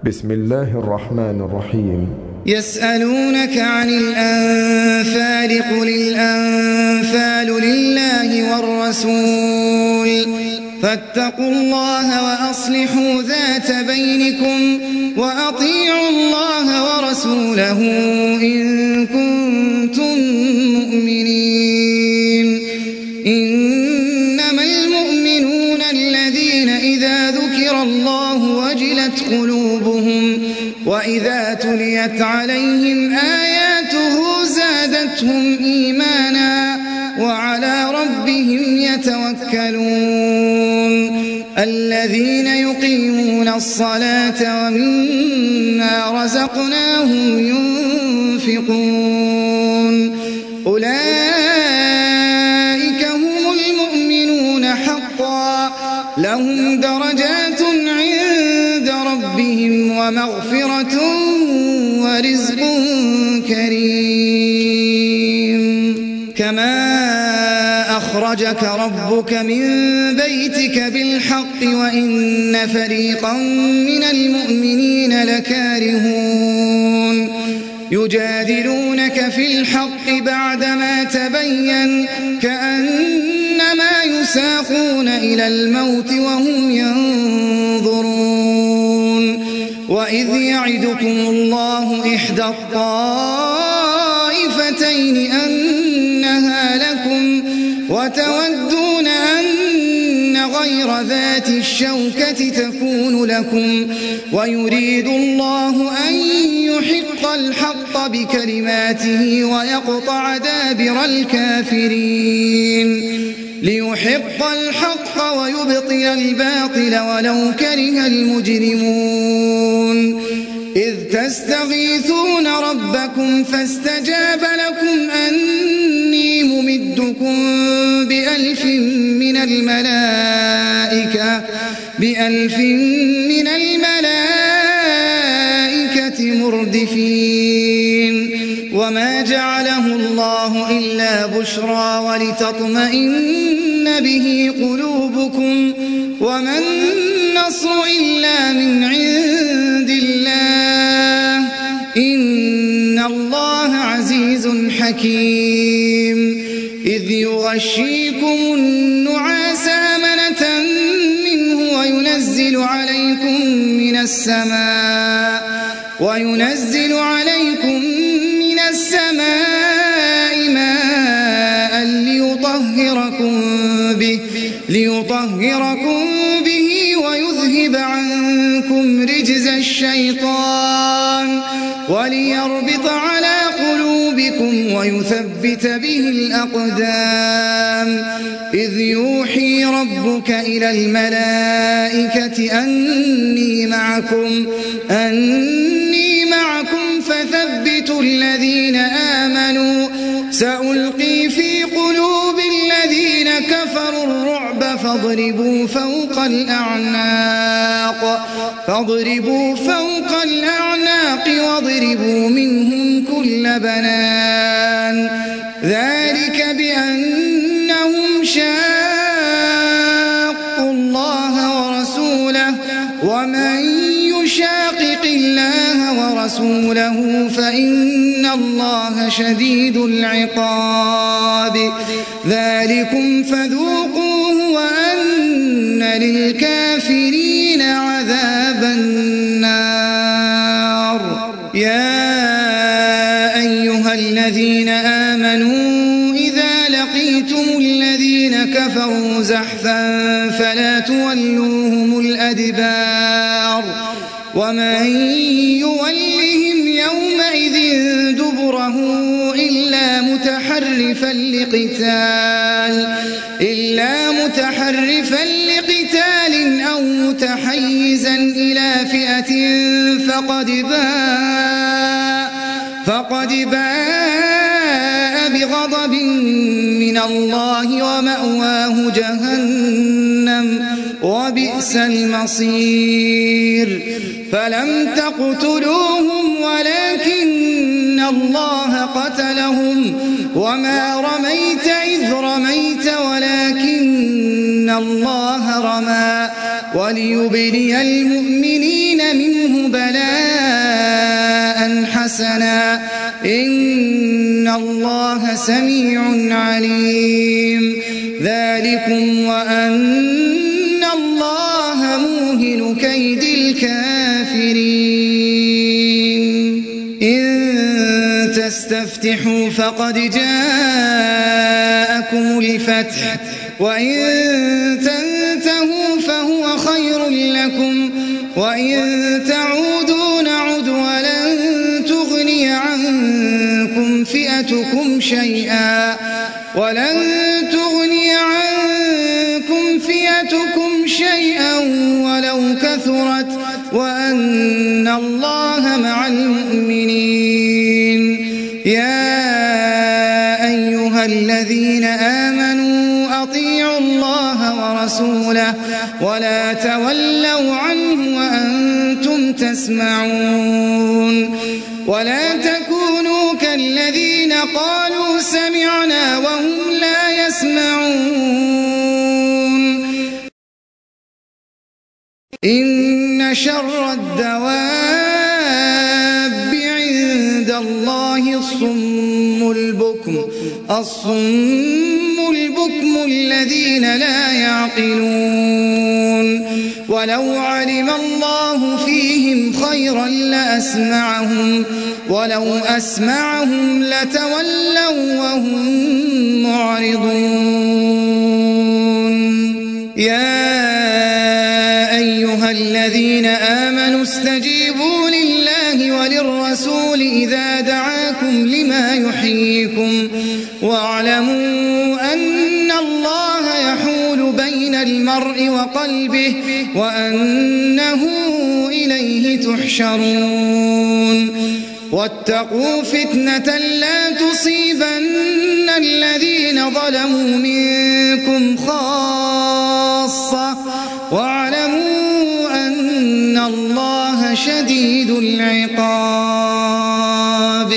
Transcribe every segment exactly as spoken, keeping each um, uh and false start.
بسم الله الرحمن الرحيم. يسألونك عن الأنفال قل الأنفال لله والرسول فاتقوا الله وأصلحوا ذات بينكم وأطيعوا الله ورسوله إن كنتم مؤمنين. إنما المؤمنون الذين إذا ذكر الله وجلت قلوبهم وإذا تليت عليهم آياته زادتهم إيمانا وعلى ربهم يتوكلون. الذين يقيمون الصلاة ومما رزقناهم ينفقون أولئك هم المؤمنون حقا لهم درجات عند ربهم ومغفرة ورزق كريم. كما أخرجك ربك من بيتك بالحق وإن فريقا من المؤمنين لكارهون يجادلونك في الحق بعدما تبين كأنما يساقون إلى الموت وهم ينظرون. وإذ يعدكم الله إحدى الطائفتين أنها لكم وتودون أن غير ذات الشوكة تكون لكم ويريد الله أن يحق الحق بكلماته ويقطع دابر الكافرين ليحق الحق ويبطل الباطل ولو كره المجرمون. إذ تستغيثون ربكم فاستجاب لكم أني ممدكم بألف من الملائكة بألف من الملائكة مردفين. وما جعله الله إلا بشرى ولتطمئن به قلوبكم وما النصر إلا من عند الله إن الله عزيز حكيم. إذ يغشيكم النعاس أمنة منه وينزل عليكم من السماء وينزل عليكم من السماء ماء ليطهركم به ليطهركم به ويذهب عنكم رجز الشيطان وليربط على قلوبكم ويثبت به الأقدام. إذ يوحي ربك إلى الملائكة أني معكم أني معكم فثبتوا الذين آمنوا سألقي في قلوب الذين كفروا الرعب فاضربوا فوق الأعناق فاضربوا فوق الأعناق واضربوا منهم كل بنان ذلك بأنهم شاقوا الله ورسوله ومن يشاقق الله ورسوله فإن الله شديد العقاب. ذلكم فذوقوه وأن للكافرين عذاب النار. يا أيها الذين آمنوا إذا لقيتم الذين كفروا زحفا فلا تولوهم الأدبار ومن يولهم يومئذ دبره إلا متحرفا لقتال إلا متحرفا لقتال أو متحيزا إلى فئة فقد باء فقد باء بغضب من الله ومأواه جهنم وبئس المصير. فلم تقتلوهم ولكن الله قتلهم وما رميت إذ رميت ولكن الله رمى وليبلي المؤمنين الْمُحْسِنِينَ مِنْهُ بَلَاءً حَسَنًا إِنَّ اللَّهَ سَمِيعٌ عَلِيمٌ ذَلِكُمْ وَأَنَّ اللَّهَ مُوهِنُ كَيْدِ الْكَافِرِينَ إِن تَسْتَفْتِحُوا فَقَدْ جَاءَكُمُ الْفَتْحُ وَإِن تَنْتَهُوا فَهُوَ خَيْرٌ لَكُمْ وَإِن تعودوا نعد وَلَن تُغْنِيَ عَنكُمْ فِئَتُكُمْ شَيْئًا وَلَن تُغْنِيَ عَنكُمْ فِئَتُكُمْ شَيْئًا وَلَوْ كَثُرَتْ وَأَنَّ اللَّهَ مَعَ الْمُؤْمِنِينَ يَا أَيُّهَا الَّذِينَ آمَنُوا أَطِيعُوا اللَّهَ وَرَسُولَهُ وَلَا تَوَلَّوْا عَنْهُ وَأَنْتُمْ تَسْمَعُونَ وَلَا تَكُونُوا كَالَّذِينَ قَالُوا سَمِعْنَا وَهُمْ لَا يَسْمَعُونَ إِنَّ شَرَّ الدَّوَابِّ عِندَ اللَّهِ الصُّمُّ الْبُكْمُ الصُّمُّ الْبُكْمُ الَّذِينَ لَا يَعْقِلُونَ وَلَوْ عَلِمَ اللَّهُ فِيهِمْ خَيْرًا لَأَسْمَعَهُمْ وَلَوْ أَسْمَعَهُمْ لَتَوَلَّوْا وَهُمْ مُعْرِضُونَ يَا أَيُّهَا الَّذِينَ آمَنُوا اسْتَجِيبُوا لِلَّهِ وَلِلرَّسُولِ إِذَا دَعَاكُمْ لِمَا يُحْيِيكُمْ وَاعْلَمُوا أَنَّ اللَّهَ يَحُولُ بَيْنَ الْمَرْءِ وَقَلْبِهِ وَأَنَّهُ إِلَيْهِ تُحْشَرُونَ وَاتَّقُوا فِتْنَةً لَا تُصِيبَنَّ الَّذِينَ ظَلَمُوا مِنكُمْ خَاصَّةً وَاعْلَمُوا أَنَّ اللَّهَ شَدِيدُ الْعِقَابِ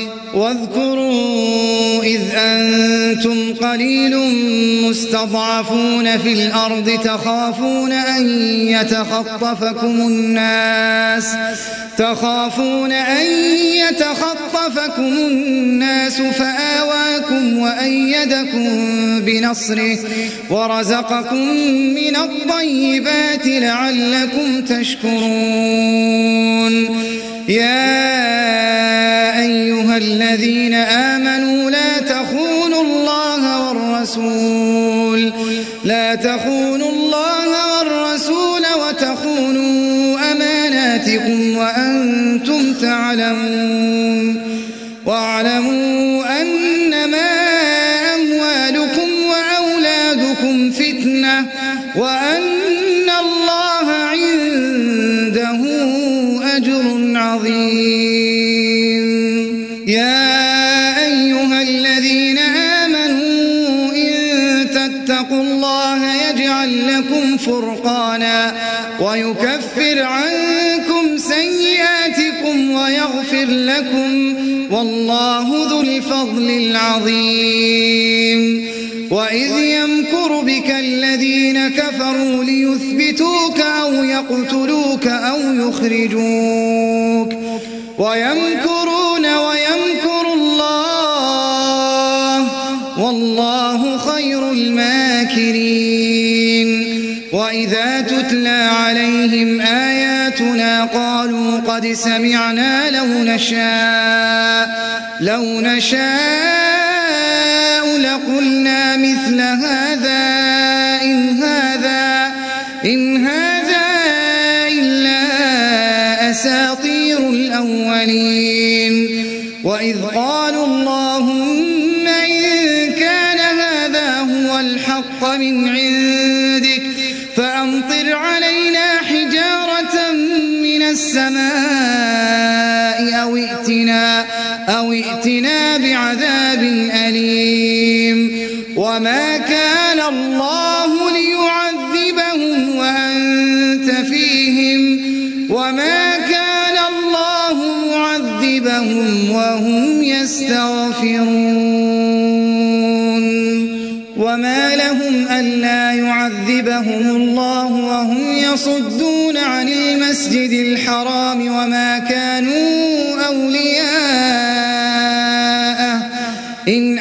واذكروا إذ أنتم قليل مستضعفون في الأرض تخافون أن يتخطفكم الناس تخافون أن يتخطفكم الناس فآواكم وأيدكم بنصره ورزقكم من الطيبات لعلكم تشكرون يا أيها الذين آمنوا لا تخونوا الله والرسول لا تخونوا الله والرسول وتخونوا أماناتكم وأنتم تعلمون واعلموا أنما أموالكم وأولادكم فتنة وأن الله عنده أجر عظيم يا أيها الذين آمنوا إن تتقوا الله يجعل لكم فرقانا ويكفر عنكم سيئاتكم ويغفر لكم والله ذو الفضل العظيم وإذ يمكر بك الذين كفروا ليثبتوك أو يقتلوك أو يخرجوك ويمكرون ويمكر الله والله خير الماكرين وإذا تتلى عليهم آياتنا قالوا قد سمعنا لو نشاء لو نشاء لقلنا مثل هذا إن هذا إن هذا إلا أساطير الأولين وإذ قالوا اللهم إن كان هذا هو الحق من عندك فأمطر علينا حجارة من السماء أو ائتنا أو ائتنا بعذاب أليم وما كان الله ليعذبهم وأنت فيهم وما كان الله معذبهم وهم يستغفرون وما لهم ألا يعذبهم الله وهم يصدون عن المسجد الحرام وما كانوا أولياءه إن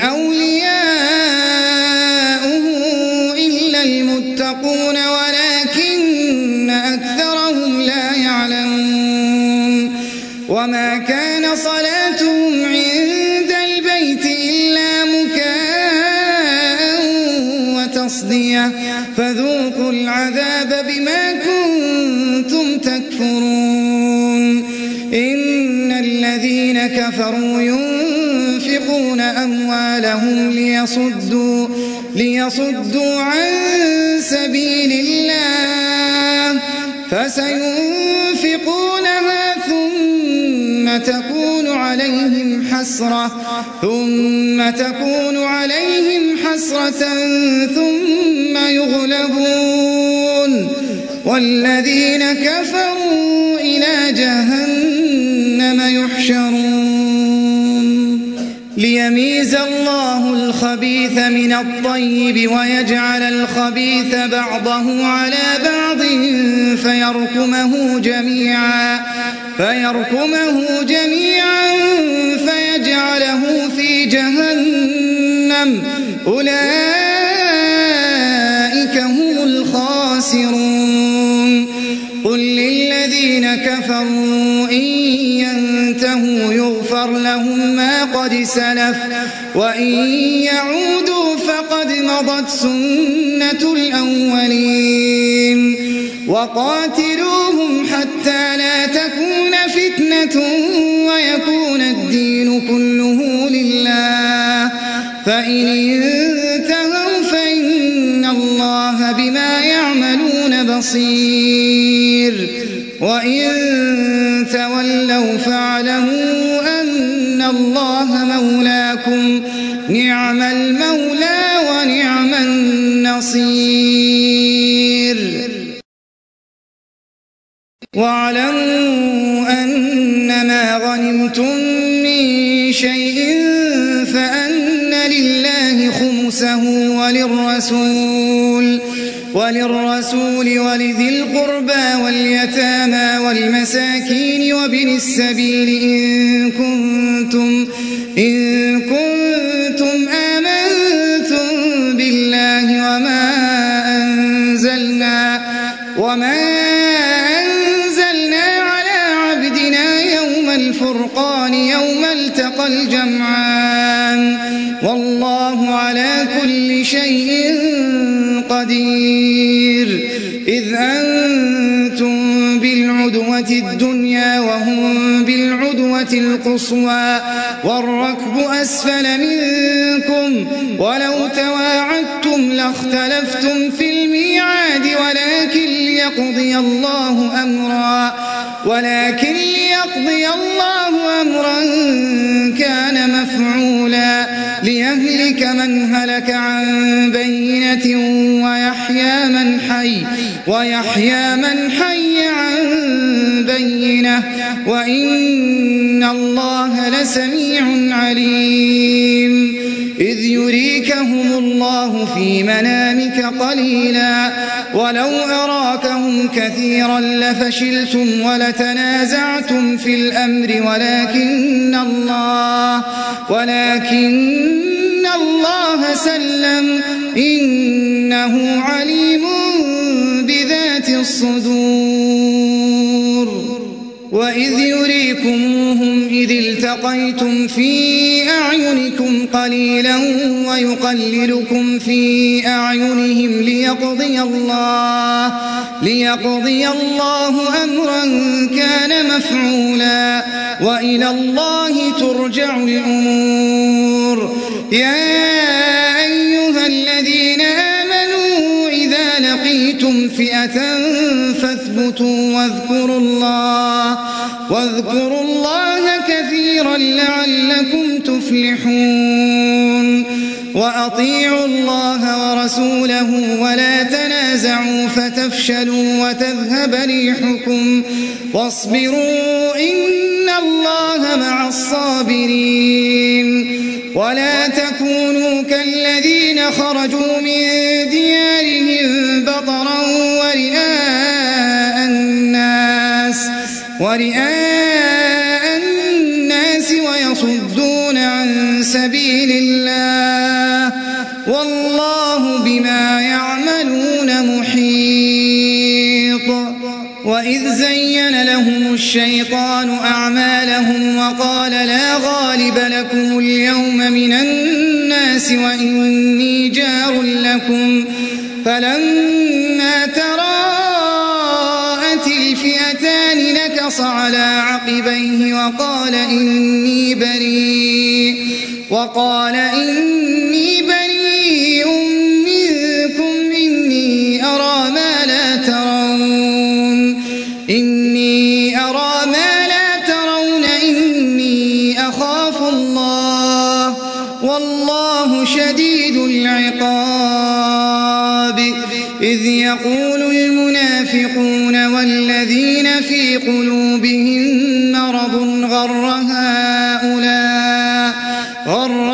أولياؤه إلا المتقون ولكن أكثرهم لا يعلمون وما كان صلاتهم عند البيت إلا مكاء وتصدية فذوقوا العذاب بما كنتم تكفرون إن الذين كفروا ينفقون أموالهم ليصدوا, ليصدوا عن سبيل الله فسينفقونها ثم تكون عليهم حسرة ثم تكون عليهم حسرة ثم يغلبون والذين كفروا إلى جهنم يحشرون ليميز الله الخبيث من الطيب ويجعل الخبيث بعضه على بعض فيركمه جميعا فيركمه جميعا فيجعله في جهنم أولئك هم الخاسرون قل للذين كفروا إن ينتهوا يغفر لهم ما قد سلف وإن يعودوا فقد مضت سنة الأولين وقاتلوهم حتى لا تكون فتنة ويكون الدين كله لله فإن انتهوا فإن الله بما يعملون بصير وإن تولوا فاعلموا أن الله مولاكم نعم المولى ونعم النصير واعلموا أنما غنمتم من شيء فأن لله خمسه وللرسول وللرسول ولذي القربى واليتامى والمساكين وابن السبيل إن كنتم إن كنتم آمنتم بالله وما أنزلنا وما أنزلنا على عبدنا يوم الفرقان يوم التقى الجمعان والله على كل شيء قدير إذ أنتم بالعدوة الدنيا وهم بالعدوة القصوى والركب أسفل منكم ولو تواعدتم لاختلفتم في الميعاد ولكن ليقضي الله أمرا ولكن ليقضي الله أمرا كان مفعولا ليهلك من هلك عن بينة ويحيى من حي ويحيى من حي عن بينة وإن الله لسميع عليم إذ يريكهم الله في منامك قليلا ولو أراكهم كثيرا لفشلتم ولتنازعتم في الأمر ولكن الله ولكن الله سلم إنه عليم بذات الصدور وإذ يريكموهم إذ التقيتم في أعينكم قليلا ويقللكم في أعينهم ليقضي الله ليقضي الله أمرا كان مفعولا وإلى الله ترجع الأمور يا أيها الذين آمنوا إذا لقيتم فئة فاثبتوا واذكروا الله واذكروا الله كثيرا لعلكم تفلحون وأطيعوا الله ورسوله ولا تنازعوا فتفشلوا وتذهب ريحكم واصبروا إن الله مع الصابرين ولا تكونوا كالذين خرجوا من ديارهم بطرا ورئاء الناس ورئاء الناس ويصدون عن سبيل الله والله بما يعملون محيط. وإذ زين لهم الشيطان أعمالهم وقال لا غالب لكم اليوم من الناس وإني جار لكم فلما تراءت الفئتان نكص على عقبيه وقال إني بريء وقال إني بريء منكم إني أرى ما لا ترون إني أرى ما لا ترون إني أخاف الله والله شديد العقاب. إذ يقول المنافقون والذين في قلوبهم مرض غر هؤلاء غر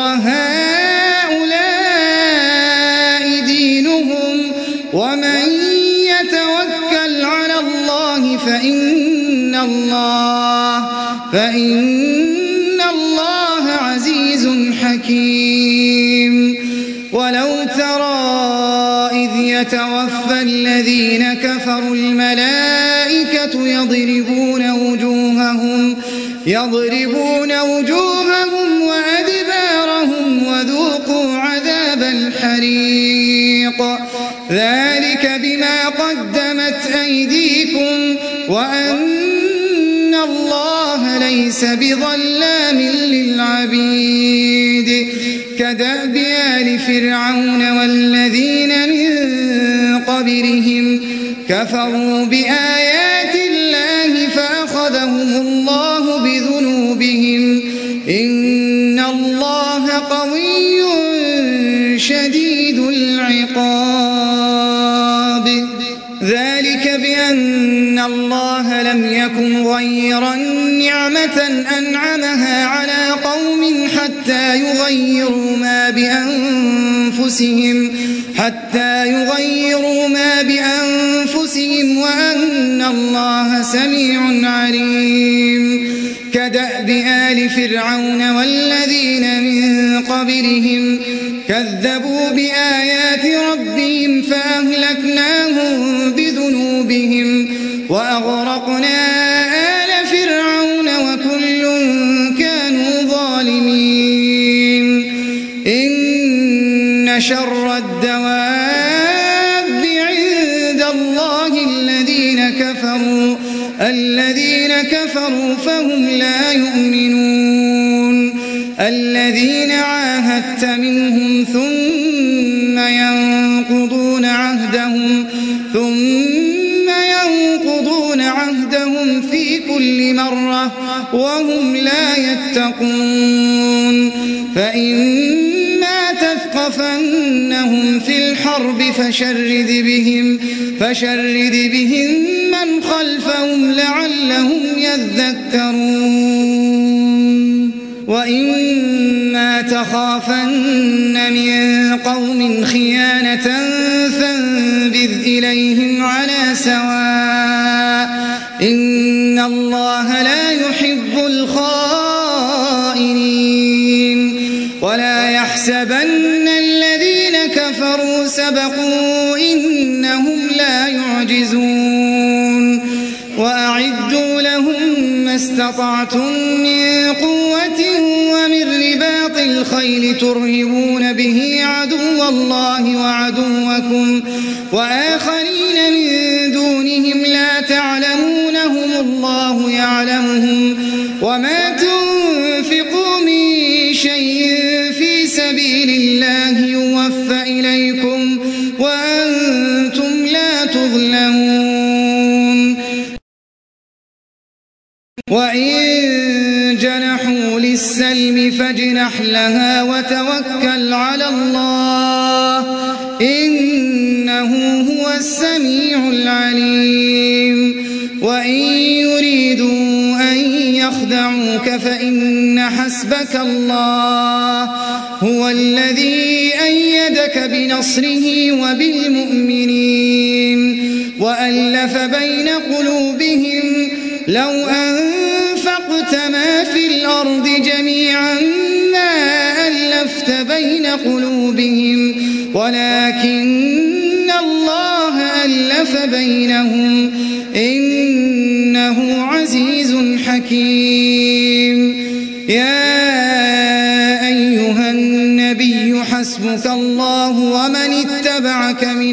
هؤلاء دينهم ومن يتوكل على الله فإن الله فإن الله عزيز حكيم. ولو ترى إذ يتوفى الذين كفروا الملائكة يضربون وجوههم يضربون وجوههم وأدبارهم وذوقوا عذاب الحريق ذلك بما قدمت أيديكم وأن الله ليس بظلام للعبيد. كدأب آل فرعون والذين من قبلهم كفروا بآيات الله فأخذهم الله بذنوبهم إن الله قوي شديد العقاب. ذلك بأن الله لم يكن غيرا نعمة أنعمها على قوم حتى يغيروا ما بأنفسهم حتى يغيروا ما بأنفسهم وأن الله سميع عليم. كدأب آل فرعون والذين من قبلهم كذبوا بآيات ربهم فأهلكناهم بذنوبهم وأغرقنا آل فرعون وكل كانوا ظالمين. إن شر الدواب عند الله الذين كفروا الذين كفروا فهم لا يؤمنون. الذين عاهدت منهم ثم ينقضون عهدهم ثم ينقضون عهدهم في كل مرة وهم لا يتقون. فإما تثقفنهم في الحرب فشرد بهم فشرد بهم من خلفهم لعلهم يذكرون. وإما تخافن من قوم خيانة فانبذ إليهم على سواء إن الله لا يحب الخائنين. ولا يحسبن الذين كفروا سبقوا إنهم لا يعجزون. وأعدوا لهم ما استطعتم من قوة ومن رباط الخيل ترهبون به عدو الله وعدوكم وآخرين من دونهم لا تعلمونهم الله يعلمهم وما تنفقوا من شيء في سبيل الله يوفى إليكم وأنتم لا تظلمون. وإن جنحوا للسلم فاجنح لها وتوكل على الله إنه هو السميع العليم. وإن يريدوا أن يخدعوك فإن حسبك الله هو الذي أيدك بنصره وبالمؤمنين وألف بين قلوبهم لو أنفقت ما في الأرض جميعا ما ألفت بين قلوبهم ولكن الله ألف بينهم إنه عزيز حكيم. يا أيها النبي حسبك الله ومن اتبعك من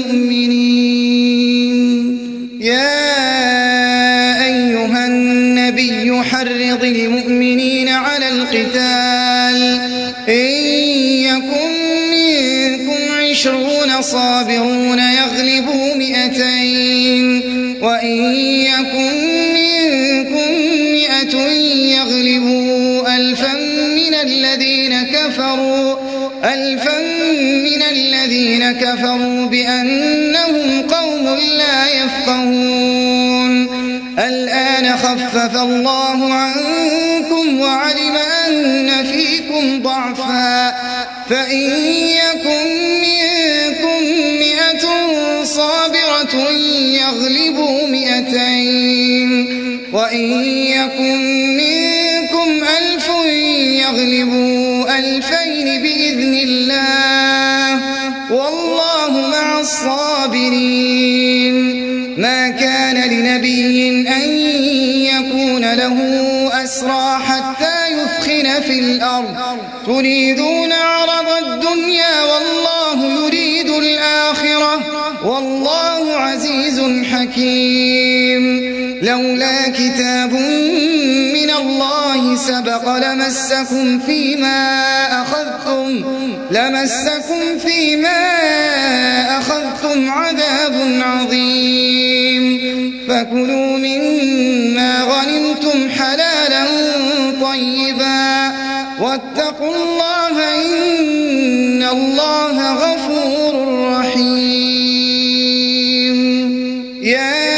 المؤمنين. يا أيها النبي حرض المؤمنين على القتال إن يكن منكم عشرون صابرون يغلبوا مئتين وإن يكن منكم مئة يغلبوا ألفا من الذين كفروا ألفا من الذين كفروا بأنهم قوم لا يفقهون. الآن خفف الله عنكم وعلم أن فيكم ضعفا فإن يكن منكم مئة صابرة يغلبوا مئتين وإن يكن منكم ألف يغلبوا ألفين بإذن الله والله مع الصابرين. ما كان لنبي أن يكون له أسرى حتى يثخن في الأرض تريدون عرض الدنيا والله يريد الآخرة والله عزيز حكيم. لولا كتاب من الله سبق لمسكم فيما أخذتم لمسكم فيما أخذتم عذاب عظيم. فكلوا مما غنمتم حلالا طيبا واتقوا الله إن الله غفور رحيم. يا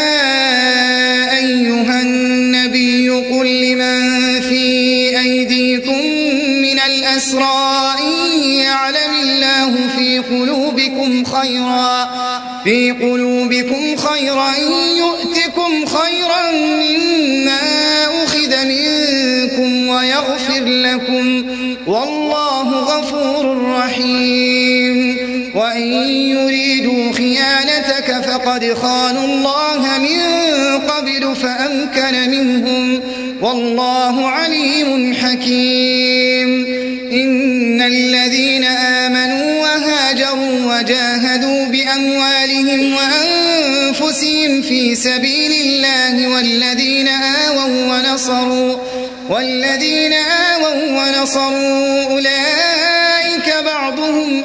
أيها النبي قل لمن في أيديكم من الأسرى إن يعلم الله في قلوبكم خيرا في قلوبكم خيرا يؤتكم خيرا مما أخذ منكم ويغفر لكم والله غفور رحيم. وإن يريدوا خيانتك فقد خانوا الله من قبل فأمكن منهم والله عليم حكيم. إن الذين آمنوا وهاجروا وجاهدوا بأموالهم وأنفسهم في سبيل الله والذين آووا ونصروا والذين آووا ونصروا أولئك بعضهم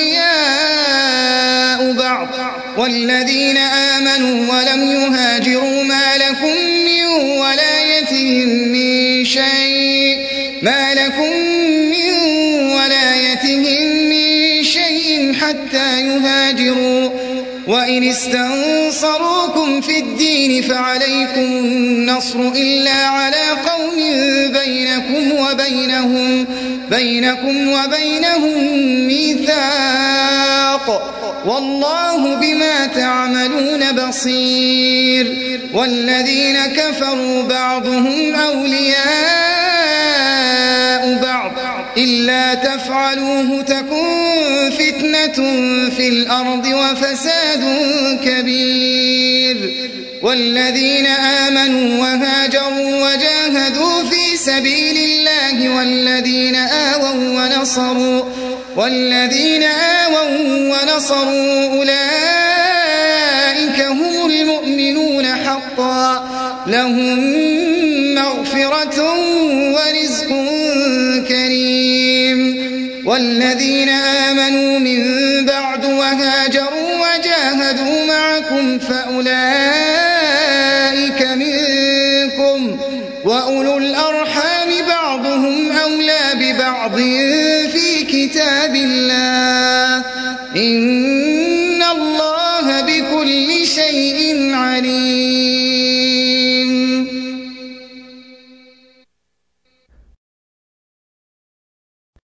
أولياء بعض والذين آمنوا ولم يهاجروا ما لكم من ولايتهم من شيء ما لكم من ولايتهم من شيء حتى يهاجروا وإن استنصروكم في الدين فعليكم النصر إلا على قوم بينكم وبينهم بينكم وبينهم ميثاق والله بما تعملون بصير. والذين كفروا بعضهم أولياء بعض إلا تفعلوه تكن فتنة في الأرض وفساد كبير. والذين آمنوا وهاجروا وجاهدوا في سبيل الله والذين آووا ونصروا والذين آووا ونصروا أولئك هم المؤمنون حقا لهم مغفرة ورزق كريم. والذين آمنوا من بعد وهاجروا وجاهدوا معكم فأولئك منكم وأولو الأرحام بعضهم أولى ببعض في كتاب الله إن